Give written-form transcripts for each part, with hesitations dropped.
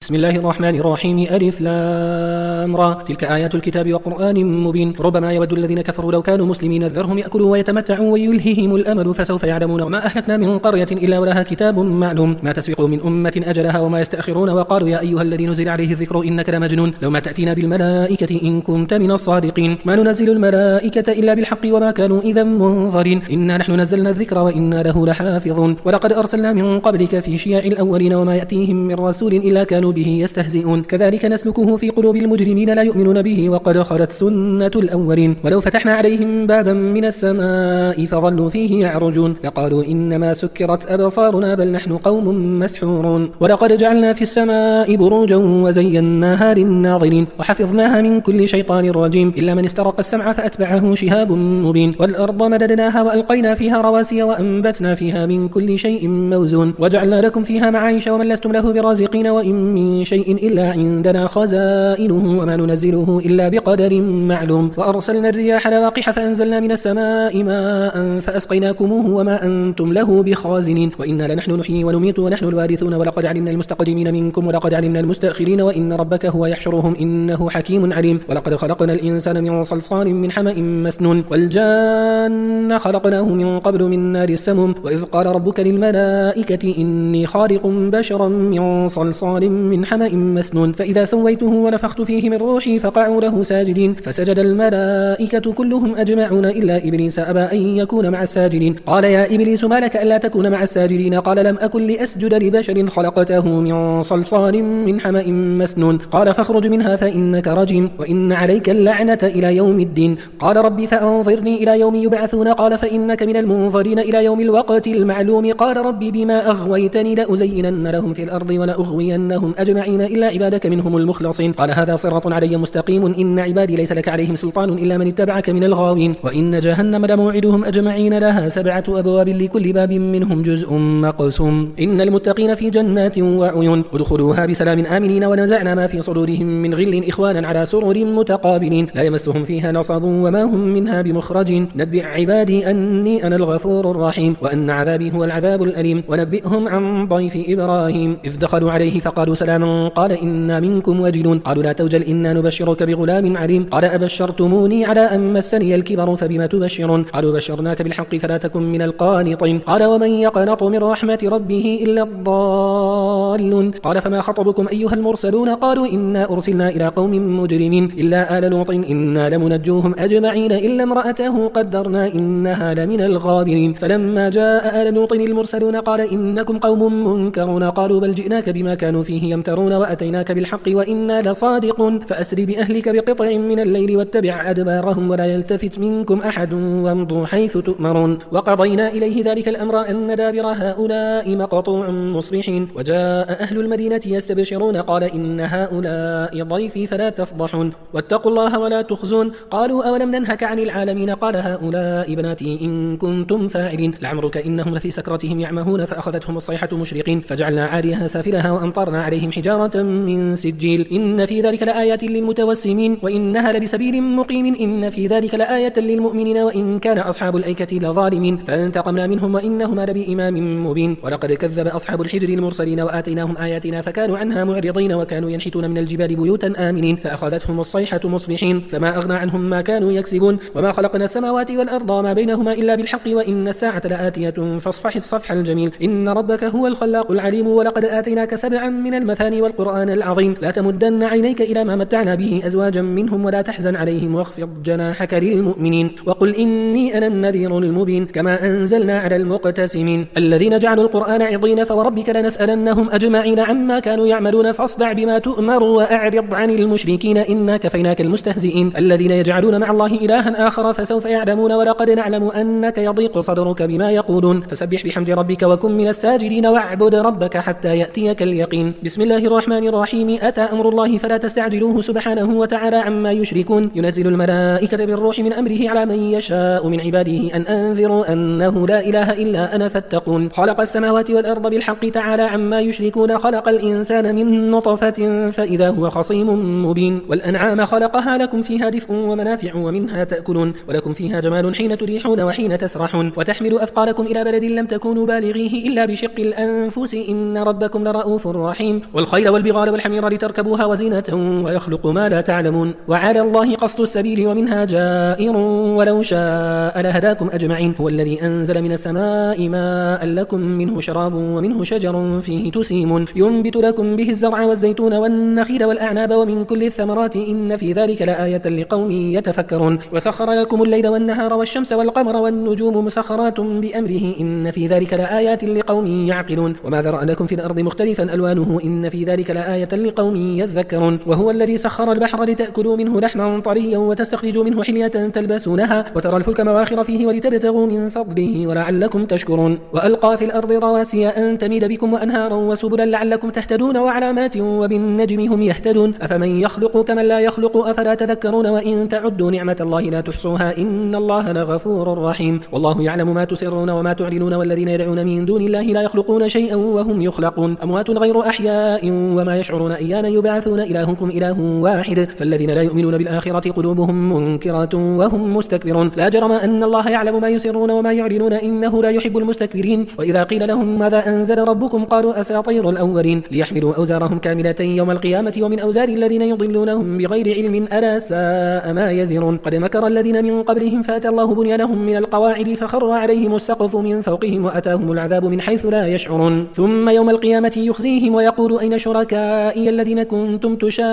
بسم الله الرحمن الرحيم. ألف لام را. تلك آيات الكتاب وقرآن مبين. ربما يود الذين كفروا لو كانوا مسلمين ذرهم يأكلوا ويتمتعوا ويلههم الأمل فسوف يعلمون. وما أهلكنا من قرية إلا ولها كتاب معلوم ما تسبق من أمة أجلها وما يستأخرون. وقالوا يا أيها الذي نزل عليه الذكر إنك لمجنون لو ما تأتينا بالملائكة إن كنت من الصادقين. ما ننزل الملائكة إلا بالحق وما كانوا إذا منظرين. إنا نحن نزلنا الذكر وإنا له لحافظون. ولقد أرسلنا من قبلك في شيع الأولين وما يأتيهم من رسول إلا كانوا به يستهزئون. كذلك نسلكه في قلوب المجرمين لا يؤمنون به وقد خلت سنة الأولين. ولو فتحنا عليهم بابا من السماء فظلوا فيه يعرجون لقالوا إنما سكرت أبصارنا بل نحن قوم مسحورون. ولقد جعلنا في السماء بروجا وزيناها للناظرين وحفظناها من كل شيطان رجيم إلا من استرق السمع فأتبعه شهاب مبين. والأرض مددناها وألقينا فيها رواسي وأنبتنا فيها من كل شيء موزون وجعلنا لكم فيها معايش ومن لستم له برازقين وإن من شيء إلا عندنا خزائنه وما ننزله إلا بقدر معلوم. وأرسلنا الرياح لواقح فأنزلنا من السماء ماء فأسقيناكموه وما أنتم له بخازنين. وإنا لنحن نحيي ونميت ونحن الوارثون. ولقد علمنا المستقدمين منكم ولقد علمنا المستأخرين وإن ربك هو يحشرهم إنه حكيم عليم. ولقد خلقنا الإنسان من صلصال من حمأ مسنون والجان خلقناه من قبل من نار السموم. وإذ قال ربك للملائكة إني خالق بشرا من صلصال من حمأ مسنون فإذا سويته ونفخت فيه من روحي فقعوا له ساجدين فسجد الملائكة كلهم أجمعون إلا إبليس أبى أن يكون مع الساجدين. قال يا إبليس ما لك ألا تكون مع الساجدين؟ قال لم أكن لأسجد لبشر خلقته من صلصال من حمأ مسنون. قال فاخرج منها فإنك رجيم وإن عليك اللعنة إلى يوم الدين. قال ربي فأنظرني إلى يوم يبعثون. قال فإنك من المنظرين إلى يوم الوقت المعلوم. قال ربي بما أغويتني لأزينن لهم في الأرض ولأغوينهم أجمعين إلا عبادك منهم المخلصين. قال هذا صراط علي مستقيم إن عبادي ليس لك عليهم سلطان إلا من اتبعك من الغاوين. وإن جهنم لموعدهم أجمعين لها 7 أبواب لكل باب منهم جزء مقسوم. إن المتقين في جنات وعيون ادخلوها بسلام آمنين. ونزعنا ما في صدورهم من غل إخوانا على سرر متقابلين لا يمسهم فيها نصب وما هم منها بمخرجين. نبئ عبادي أني أنا الغفور الرحيم وأن عذابي هو العذاب الأليم. ونبئهم عن ضيف إبراهيم إذ دخلوا عليه فقالوا سلاما قال إنا منكم وجلون. قالوا لا توجل إنا نبشرك بغلام عليم. قال أبشرتموني على أن مسني الكبر فبما تبشرون؟ قالوا بشرناك بالحق فلا تكن من القانطين. قال ومن يقنط من رحمة ربه إلا الضالون. قال فما خطبكم أيها المرسلون؟ قالوا إنا أرسلنا إلى قوم مجرمين إلا آل لوط إنا لمنجوهم أجمعين إلا امرأته قدرنا إنها لمن الغابرين. فلما جاء آل لوط المرسلون قال إنكم قوم منكرون. قالوا بل جئناك بما كانوا فيه يمترون وأتيناك بالحق وإنا لصادقون. فأسر بأهلك بقطع من الليل واتبع أدبارهم ولا يلتفت منكم أحد وامضوا حيث تؤمرون. وقضينا إليه ذلك الأمر أن دابر هؤلاء مقطوع مصبحين. وجاء أهل المدينة يستبشرون قال إن هؤلاء ضيفي فلا تفضحون واتقوا الله ولا تخزون. قالوا أولم ننهك عن العالمين؟ قال هؤلاء بناتي إن كنتم فاعلين لعمرك إنهم لفي سكرتهم يعمهون فأخذتهم الصيحة مشرقين فجعلنا عاليها سافلها وأمطرنا عليهم حجارة من سجيل إن في ذلك لآيات للمتوسمين وإنها لبسبيل مقيم إن في ذلك لآية للمؤمنين وإن كان أصحاب الأيكة لظالمين فانتقمنا منهم وإنهما لبإمام مبين. ولقد كذب أصحاب الحجر المرسلين وآتيناهم آياتنا فكانوا عنها معرضين وكانوا ينحتون من الجبال بيوتا آمنين فأخذتهم الصيحة مصبحين فما أغنى عنهم ما كانوا يكسبون. وما خلقنا السماوات والأرض وما بينهما إلا بالحق وإن الساعة لآتية فاصفح الصفح الجميل إن ربك هو الخلاق العليم. ولقد آتيناك 7 من المثاني والقرآن العظيم لا تمدن عينيك إلى ما متعنا به أزواجا منهم ولا تحزن عليهم واخفض جناحك للمؤمنين وقل إني أنا النذير المبين. كما أنزلنا على المقتسمين الذين جعلوا القرآن عضين فوربك لنسألنهم أجمعين عما كانوا يعملون فاصدع بما تؤمر وأعرض عن المشركين إنا كفيناك المستهزئين الذين يجعلون مع الله إلها آخر فسوف يعلمون. ولقد نعلم أنك يضيق صدرك بما يقولون فسبح بحمد ربك وكن من الساجدين واعبد ربك حتى يأتيك اليقين. بسم الله الرحمن الرحيم. أتى أمر الله فلا تستعجلوه سبحانه وتعالى عما يشركون. ينزل الملائكة بالروح من أمره على من يشاء من عباده أن أنذروا أنه لا إله إلا أنا فاتقون. خلق السماوات والأرض بالحق تعالى عما يشركون. خلق الإنسان من نطفة فإذا هو خصيم مبين. والأنعام خلقها لكم فيها دفء ومنافع ومنها تأكلون ولكم فيها جمال حين تريحون وحين تسرحون وتحمل أثقالكم إلى بلد لم تكونوا بالغيه إلا بشق الأنفس إن ربكم لرؤوف رحيم. والخيل والبغال والحمير لتركبوها وزينة ويخلق ما لا تعلمون وعلى الله قصد السبيل ومنها جائر ولو شاء لهداكم أجمعين هو الذي أنزل من السماء ماء لكم منه شراب ومنه شجر فيه تسيمون ينبت لكم به الزرع والزيتون والنخيل والأعناب ومن كل الثمرات إن في ذلك لآية لقوم يتفكرون وسخر لكم الليل والنهار والشمس والقمر والنجوم مسخرات بأمره إن في ذلك لآيات لقوم يعقلون وما ذرأ لكم في الأرض مختلفا ألوانه إن في ذلك لآية لقوم يذكرون وهو الذي سخر البحر لتأكلوا منه لحما طريا وتستخرجوا منه حلية تلبسونها وترى الفلك مواخر فيه ولتبتغوا من فضله ولعلكم تشكرون وألقى في الأرض رواسي أن تميد بكم وأنهارا وسبلا لعلكم تهتدون وعلامات وبالنجم هم يهتدون أفمن يخلق كمن لا يخلق أفلا تذكرون وإن تعدوا نعمة الله لا تحصوها إن الله لغفور رحيم والله يعلم ما تسرون وما تعلنون والذين يدعون من دون الله لا يخلقون شيئا وهم يخلقون أموات غير أحياء وما يشعرون أيان يبعثون إلهكم إله واحد فالذين لا يؤمنون بالآخرة قلوبهم منكرات وهم مستكبرون لا جرم أن الله يعلم ما يسرون وما يعلنون إنه لا يحب المستكبرين وإذا قيل لهم ماذا أنزل ربكم قالوا أساطير الأولين ليحملوا أوزارهم كاملة يوم القيامة ومن أوزار الذين يضلونهم بغير علم ألا ساء ما يزرون قد مكر الذين من قبلهم فأتى الله بنيانهم من القواعد فخر عليهم السقف من فوقهم وأتاهم العذاب من حيث لا يشعرون ثم يوم القيامة يخزيهم ويقول أين شركائي الذين كنتم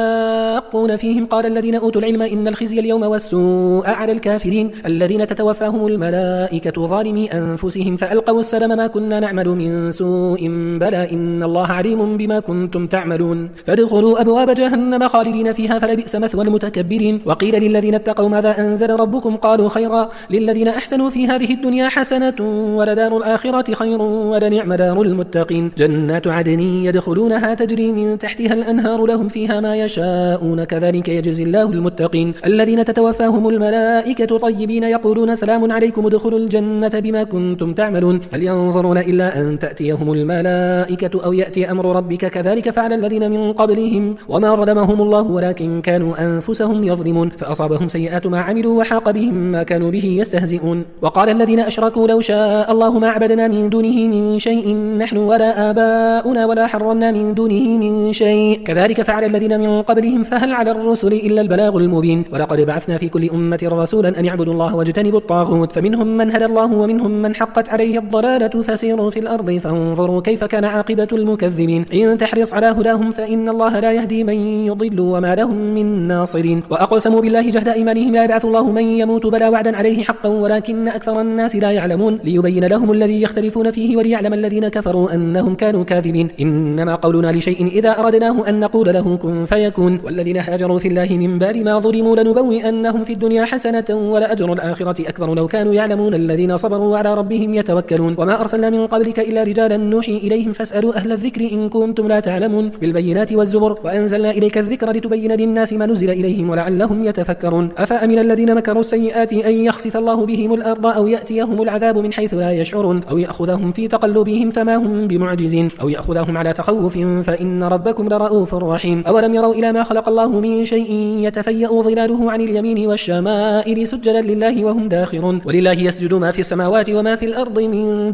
تشاقون فيهم قال الذين أوتوا العلم إن الخزي اليوم والسوء على الكافرين الذين تتوفاهم الملائكة ظالمي أنفسهم فألقوا السلم ما كنا نعمل من سوء بلى إن الله عليم بما كنتم تعملون فادخلوا أبواب جهنم خالدين فيها فلبئس مثوى المتكبرين وقيل للذين اتقوا ماذا أنزل ربكم قالوا خيرا للذين أحسنوا في هذه الدنيا حسنة ولدار الآخرة خير ولنعم دار المتقين جنات عدن يدخلونها تجري من تحتها الأنهار لهم فيها ما يشاءون كذلك يجزي الله المتقين الذين تتوفاهم الملائكة طيبين يقولون سلام عليكم ادخلوا الجنة بما كنتم تعملون هل ينظرون إلا أن تأتيهم الملائكة أو يأتي أمر ربك كذلك فعل الذين من قبلهم وما ظلمهم الله ولكن كانوا أنفسهم يظلمون فأصابهم سيئات ما عملوا وحاق بهم ما كانوا به يستهزئون وقال الذين أشركوا لو شاء الله ما عبدنا من دونه من شيء نحن ولا آباؤنا ولا حرمنا من دونه من شيء كذلك فعل الذين من قبلهم فهل على الرسل إلا البلاغ المبين ولقد بعثنا في كل أمة رسولا أن يعبدوا الله واجتنبوا الطاغوت فمنهم من هدى الله ومنهم من حقت عليه الضلالة فسيروا في الأرض فانظروا كيف كان عاقبة المكذبين إن تحرص على هداهم فإن الله لا يهدي من يضل وما لهم من ناصرين وأقسموا بالله جهد أيمانهم لا يبعث الله من يموت بلا وعدا عليه حقا ولكن أكثر الناس لا يعلمون ليبين لهم الذي يختلفون فيه وليعلم الذين كفروا أنهم كانوا كاذبين إنما قولنا لشيء إذا أردناه أن نقول له كن فيكون والذين هاجروا في الله من بعد ما ظلموا لنبوئنهم في الدنيا حسنة ولأجر الآخرة أكبر لو كانوا يعلمون الذين صبروا على ربهم يتوكلون وما أرسلنا من قبلك إلا رجالا نوحي إليهم فاسألوا أهل الذكر إن كنتم لا تعلمون بالبينات والزبر وأنزلنا إليك الذكر لتبين للناس ما نزل إليهم ولعلهم يتفكرون أفأمن الذين مكروا السيئات أن يخسف الله بهم الأرض أو يأتيهم العذاب من حيث لا يشعرون أو يأخذهم في تقلبهم فما هم بمعجزين أو يأخذهم على تخوف فإن ربكم لرؤوف رحيم أولم يروا إلى ما خلق الله من شيء يتفيأ ظلاله عن اليمين والشمائل سجدا لله وهم داخرون ولله يسجد ما في السماوات وما في الأرض من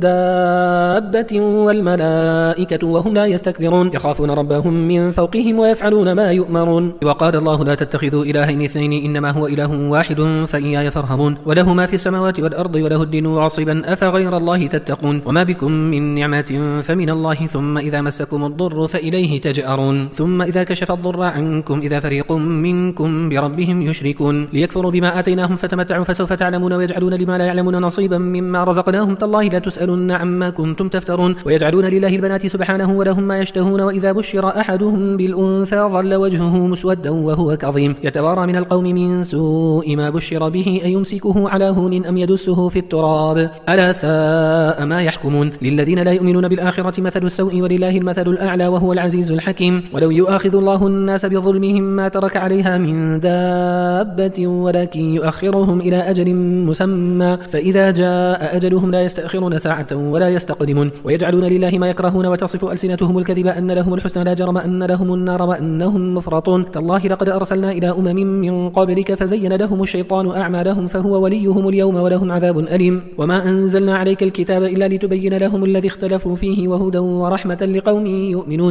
دابة والملائكة وهم لا يستكبرون يخافون ربهم من فوقهم ويفعلون ما يؤمرون وقال الله لا تتخذوا إلهين اثنين إنما هو إله واحد فإياي فارهبون وله ما في السماوات والأرض وله الدين واصبا أفغير الله تتقون وما بكم من نعمة فمن الله ثم إذا مسكم الضر فإليه تجأرون ثم إذا كشف الضر عنكم إذا فريق منكم بربهم يشركون ليكفروا بما آتيناهم فتمتعوا فسوف تعلمون ويجعلون لما لا يعلمون نصيبا مما رزقناهم تالله لا تسألن عما كنتم تفترون ويجعلون لله البنات سبحانه ولهم ما يشتهون وإذا بشر أحدهم بالأنثى ظل وجهه مسودا وهو كظيم يتوارى من القوم من سوء ما بشر به أيمسكه على هون أم يدسه في التراب ألا ساء ما يحكمون للذين لا يؤمنون بالآخرة مثل السوء ولله المثل الأعلى وهو العزيز الحكيم ولو يؤاخذ الله الناس بظلمهم ما ترك عليها من دابة ولكن يؤخرهم إلى أجل مسمى فإذا جاء أجلهم لا يستأخرون ساعة ولا يستقدمون ويجعلون لله ما يكرهون وتصف ألسنتهم الكذب أن لهم الحسنى لا جرم أن لهم النار وأنهم مفرطون تالله لقد أرسلنا إلى أمم من قبلك فزين لهم الشيطان أعمالهم فهو وليهم اليوم ولهم عذاب أليم وما أنزلنا عليك الكتاب إلا لتبين لهم الذي اختلفوا فيه وهدى ورحمة لقوم يؤمنون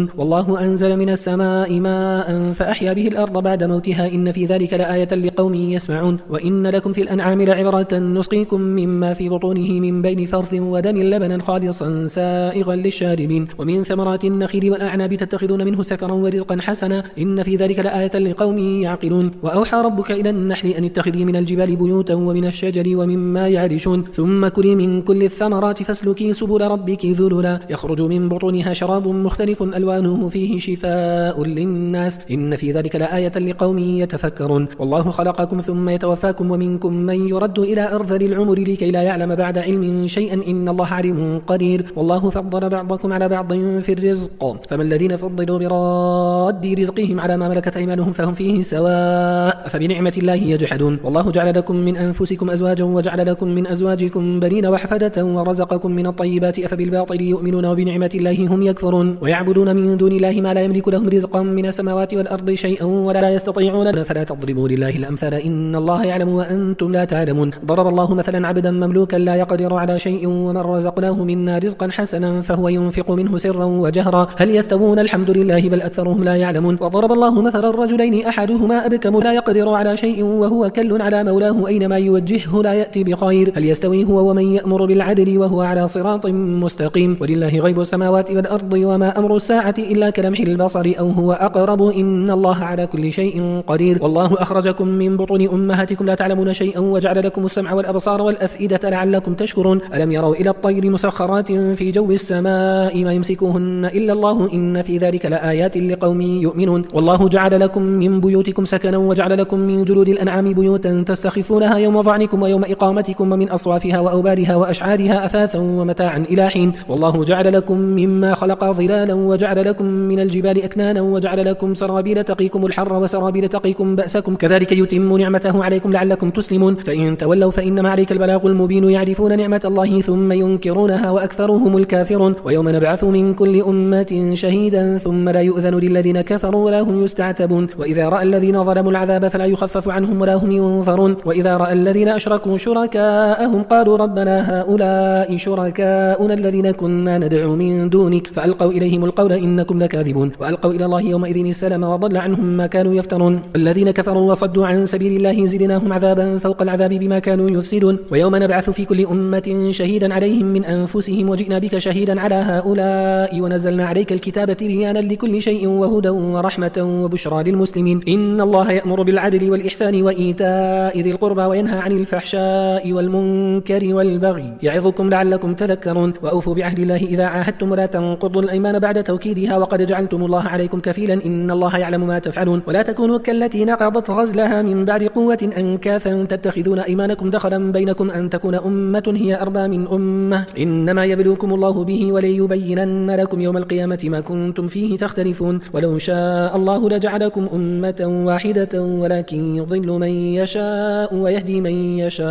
يؤمنون والله أنزل من السماء ماء فأحيا به الأرض بعد موتها إن في ذلك لآية لقوم يسمعون وإن لكم في الأنعام لعبرة نسقيكم مما في بطونه من بين فرث ودم لبنا خالصا سائغا للشاربين ومن ثمرات النخيل والأعناب تتخذون منه سكرا ورزقا حسنا إن في ذلك لآية لقوم يعقلون وأوحى ربك إلى النحل أن اتخذي من الجبال بيوتا ومن الشجر ومما يعرشون ثم كلي من كل الثمرات فاسلكي سبل ربك ذللا يخرج من بطونها شراب مختلف ألوانه فيه شفاء للناس إن في ذلك لآية لقوم يتفكرون والله خلقكم ثم يتوفاكم ومنكم من يرد إلى أرذل العمر لكي لا يعلم بعد علم شيئا إن الله عليم قدير والله فضل بعضكم على بعض في الرزق فما الذين فضلوا براد رزقهم على ما ملكت أيمانهم فهم فيه سواء فبنعمة الله يجحدون والله جعل لكم من أنفسكم أزواجا وجعل لكم من أزواجكم بنين وحفدة ورزقكم من الطيبات أفبالباطل يؤمنون وبنعمة الله هم يكفرون ويعبدون من دون الله ما لا يملك لهم رزقا من السماوات والأرض شيئا ولا يستطيعون فلا تضربوا لله الأمثال إن الله يعلم وأنتم لا تعلمون ضرب الله مثلا عبدا مملوكا لا يقدر على شيء ومن رزقناه منا رزقا حسنا فهو ينفق منه سرا وجهرا هل يستوون الحمد لله بل أكثرهم لا يعلمون وضرب الله مثلا الرجلين أحدهما أبكم لا يقدر على شيء وهو كل على مولاه أينما يوجهه لا يأتي بخير هل يستوي هو ومن يأمر بالعدل وهو على صراط مستقيم ولله غيب السماوات والأرض وما أمر الساعة إلا كلمح البصر أو هو أقرب إن الله على كل شيء قدير والله أخرجكم من بطون أمهاتكم لا تعلمون شيئا وجعل لكم السمع والأبصار والأفئدة لعلكم تشكرون ألم يروا إلى الطير مسخرات في جو السماء ما يمسكوهن إلا الله إن في ذلك لآيات لقوم يؤمنون والله جعل لكم من بيوتكم سكنا وجعل لكم من جلود الأنعام بيوتا تستخفونها يوم ظعنكم ويوم إقامتكم ومن أصوافها وأوبارها وأشعارها أثاثا ومتاعا إلى حين والله جعل لكم مما خلق ظلالا وجعل لكم من الجبال أكنانا وجعل لكم سرابيل تقيكم الحر وسرابيل تقيكم بأسكم كذلك يتم نعمته عليكم لعلكم تسلمون فإن تولوا فإنما عليك البلاغ المبين يعرفون نعمة الله ثم ينكرونها وأكثرهم الكافرون ويوم نبعث من كل أمة شهيدا ثم لا يؤذن للذين كفروا ولا هم يستعتبون وإذا رأى الذين ظلموا العذاب فلا يخفف عنهم ولا هم ينظرون وإذا رأى الذين أشركوا شركاءهم قالوا ربنا هؤلاء شركاؤنا الذين كنا ندعو من دونك فألقوا إليهم القول إنكم لكاذبون وألقوا إلى الله يومئذ السلام وضل عنهم ما كانوا يفترون الذين كفروا وصدوا عن سبيل الله زدناهم عذابا فوق العذاب بما كانوا يفسدون ويوم نبعث في كل أمة شهيدا عليهم من أنفسهم وجئنا بك شهيدا على هؤلاء ونزلنا عليك الكتاب تبيانا لكل شيء وهدى ورحمة وبشرى للمسلمين إن الله يأمر بالعدل والإحسان وإيتاء ذي القربى وينهى عن الفحشاء والمنكر والبغي يعظكم لعلكم تذكرون وأوفوا بعهد الله إذا عاهدتم ولا تنقضوا الأيمان بعد توكيدها وقد جعلتم الله عليكم كفيلا إن الله يعلم ما تفعلون ولا تكونوا كالتي نقضت غزلها من بعد قوة أنكاثا تتخذون أيمانكم دخلا بينكم أن تكون أمة هي أربى من أمة إنما يبلوكم الله به وليبينن لكم يوم القيامة ما كنتم فيه تختلفون ولو شاء الله لجعلكم أمة واحدة ولكن يضل من يشاء ويهدي من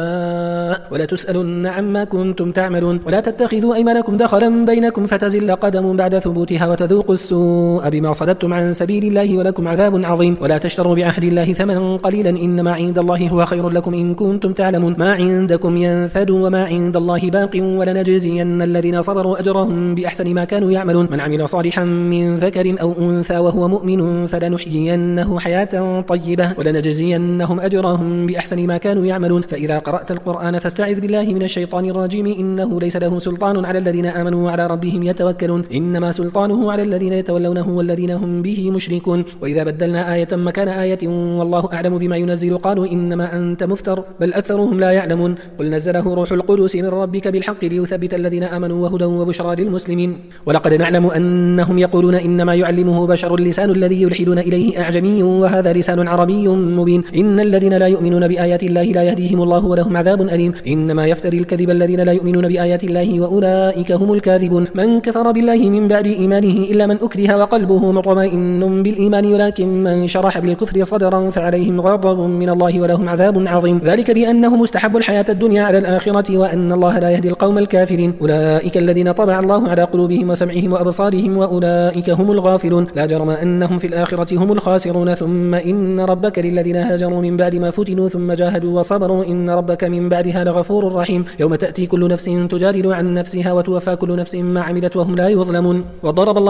يشاء ولا تسألن عما كنتم تعملون ولا تتخذوا أيمانكم دخلا بينكم فتزل قدم بعد ثبوتها وتذوقوا السوء بما صددتم عن سبيل الله ولكم عذاب عظيم ولا تشتروا بعهد الله ثمنا قليلا إنما عند الله هو خير لكم إن كنتم تعلمون ما عندكم ينفد وما عند الله باق ولنجزين الذين صبروا أجرهم بأحسن ما كانوا يعملون من عمل صالحا من ذكر أو أنثى وهو مؤمن فلنحيينه حياة طيبة ولنجزينهم أجرهم بأحسن ما كانوا يعملون فإذا قرأت القرآن فاستعذ بالله من الشيطان الرجيم إنه ليس له سلطان على الذين آمنوا وعلى ربهم يتوكلون إنما سلطانه على الذين يتولونه والذين هم به مشركون وإذا بدلنا آية مكان آية والله أعلم بما ينزل قالوا إنما أنت مفتر بل أكثرهم لا يعلمون قل نزله روح القدس من ربك بالحق ليثبت الذين آمنوا وهدى وبشرى للمسلمين ولقد نعلم أنهم يقولون إنما يعلمه بشر لسان الذي يلحدون إليه أعجمي وهذا لسان عربي مبين إن الذين لا يؤمنون بآيات الله لا يهديهم الله ولهم عذاب أليم إنما يفتري الكذب الذين لا يؤمنون بآيات الله وأولئك هم الكاذبون من كفر بالله من بعد إيمانه إلا من أكره وقلبه مطمئن بالإيمان ولكن من شرح بالكفر صدرا فعليهم غضب من الله ولهم عذاب عظيم ذلك بأنهم استحبوا الحياة الدنيا على الآخرة وأن الله لا يهدي القوم الكافرين أولئك الذين طبع الله على قلوبهم وسمعهم وأبصارهم وأولئك هم الغافلون لا جرم أنهم في الآخرة هم الخاسرون ثم إن ربك للذين هاجروا من بعد ما فتنوا ثم جاهدوا وصبروا إن ربك من بعدها لغفور رحيم يوم تأتي كل نفس تجادل عن نفسها وتوفى كل نفس ما عملت وهم لا يظلمون وضرب الله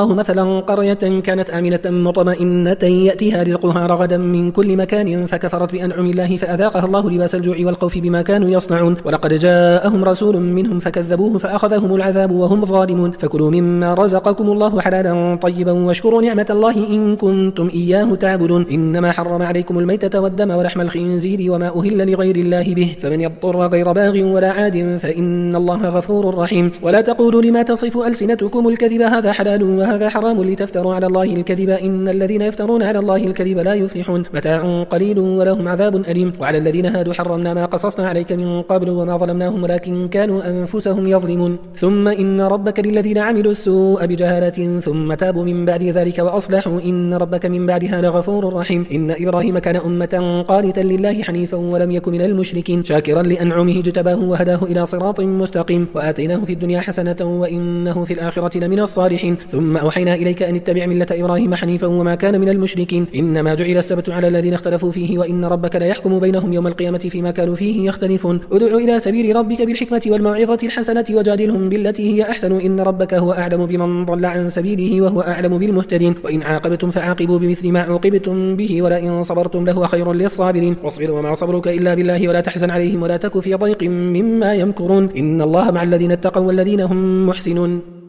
الله مثلا قرية كانت آمنة مطمئنة يأتيها رزقها رغدا من كل مكان فكفرت بأنعم الله فأذاقها الله لباس الجوع والخوف بما كانوا يصنعون ولقد جاءهم رسول منهم فكذبوه فأخذهم العذاب وهم ظالمون فكلوا مما رزقكم الله حلالا طيبا واشكروا نعمة الله إن كنتم إياه تعبدون إنما حرم عليكم الميتة والدم ولحم الخنزير وما أهل لغير الله به فمن يضطر غير باغ ولا عاد فإن الله غفور رحيم ولا تقولوا لما تصف ألسنتكم الكذب هذا حلال وهذا حرام لتفتروا على الله الكذب إن الذين يفترون على الله الكذب لا يفلحون متاع قليل ولهم عذاب أليم وعلى الذين هادوا حرمنا ما قصصنا عليك من قبل وما ظلمناهم ولكن كانوا أنفسهم يظلمون ثم إن ربك للذين عملوا السوء بجهالة ثم تابوا من بعد ذلك وأصلحوا إن ربك من بعدها لغفور رحيم إن إبراهيم كان أمة قانتا لله حنيفا ولم يكن من المشركين شاكرا لأنعمه اجتباه وهداه إلى صراط مستقيم وآتيناه في الدنيا حسنة وإنه في الآخرة لمن الصالحين ثم أوحينا إليك أن اتبع ملة إبراهيم حنيفا وما كان من المشركين إنما جعل السبت على الذين اختلفوا فيه وإن ربك لا يحكم بينهم يوم القيامة فيما كانوا فيه يختلفون ادع إلى سبيل ربك بالحكمة والموعظة الحسنة وجادلهم بالتي هي أحسن إن ربك هو أعلم بمن ضل عن سبيله وهو أعلم بالمهتدين وإن عاقبتم فعاقبوا بمثل ما عوقبتم به ولئن صبرتم لهو خير للصابرين واصبر وما صبرك إلا بالله ولا تحزن عليهم ولا تك في ضيق مما يمكرون إن الله مع الذين اتقوا والذين هم محسنون